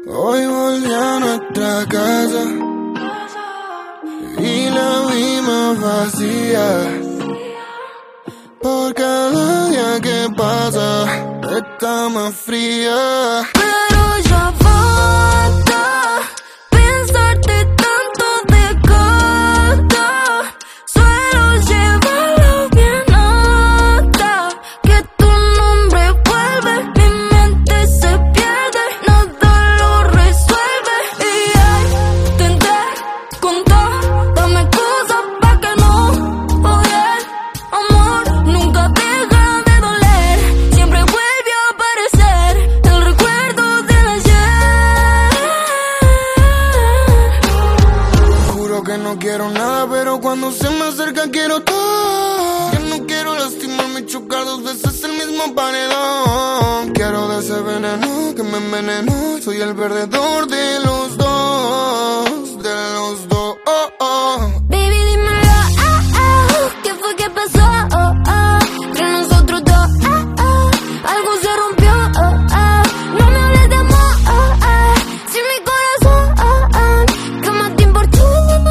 Hoy volví a nuestra casa y la vimos vacía. Por cada día que pasa está más fría. Pero ya basta pensarte tanto de gata. Suelo llevarlo bien alta. Que tu nombre vuelve, mi mente se pierde, nada lo resuelve. Y ay, tenté con todo, dame cosas pa' que no odie. Amor, nunca deja de doler, siempre vuelve a aparecer el recuerdo del ayer. Juro que no quiero nada, pero cuando se me acerca quiero todo. Yo no quiero lastimarme y chocar dos veces el mismo paredón. Quiero de ese veneno que me envenenó. Soy el perdedor de los dos, de los dos. Baby, dímelo, ¿qué fue que pasó? Entre nosotros dos, algo se rompió. No me hables de amor, si mi corazón jamás te importó.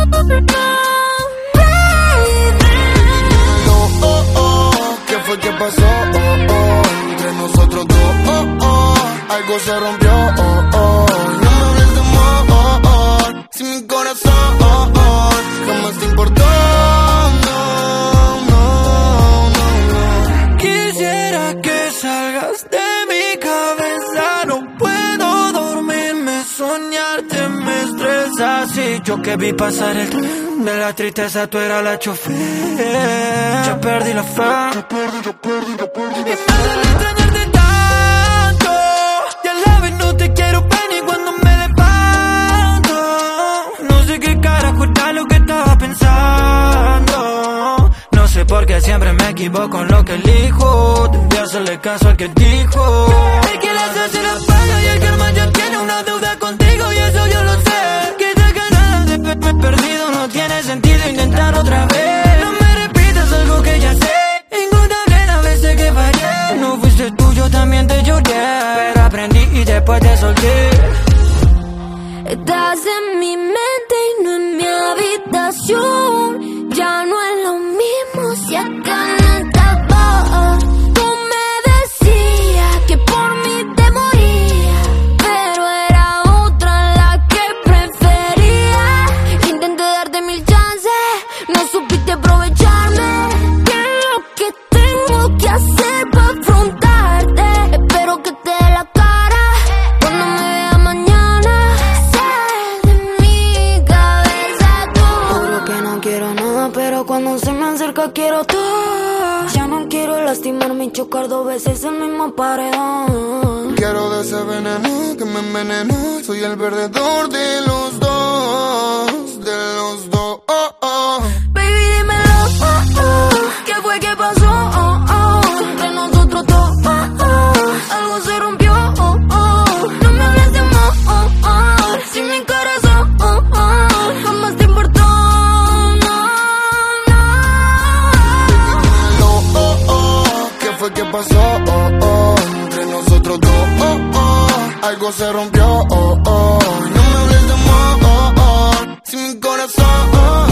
¿Qué fue que pasó? Entre nosotros dos, algo se rompió. No me hables de amor, si mi corazón jamás te importó. Quisiera que salgas de mi cabeza, no puedo dormirme, soñarte me estresa. Si yo que vi pasar el tren de la tristeza, tú eras la chofer. Ya perdí la fe. Y me duele extrañarte tanto, y a la vez no te quiero ver ni cuando me levanto. No sé qué carajo era lo que estaba pensando. No sé por qué siempre me equivoco en lo que elijo. Debí hacerle caso al que dijo. El que las hace las paga y el que arma ya tiene una deuda contigo, y eso yo lo sé. Que te ganas de verme perdido, no tiene sentido intentar otra vez. No me repitas algo que ya sé. Ingutable las veces que fallé. No fuiste tú, yo también te lloré, pero aprendí y después te solté. Estás en mi mente y no en mi habitación. Ya no es lo mismo si acá no estaba. Tú me decías que por mí te moría, pero era otra la que prefería. Intenté darte mil chances, no supiste aprovecharme. ¿Qué es lo que tengo que hacer para afrontarte? Espero que te dé la cara cuando me vea mañana. Sal de mi cabeza tú. Juro que no quiero nada, pero cuando se me acerca quiero todo. Ya no quiero lastimarme y chocar dos veces el mismo paredón. Quiero de ese veneno que me envenenó. Soy el perdedor de los dos, de los dos. Baby, dímelo, ¿qué fue que pasó? Entre nosotros dos, algo se rompió. No me hables de amor, si mi corazón jamás te importó. ¿Qué fue que pasó? Entre nosotros dos, algo se rompió. No me hables de amor, si mi corazón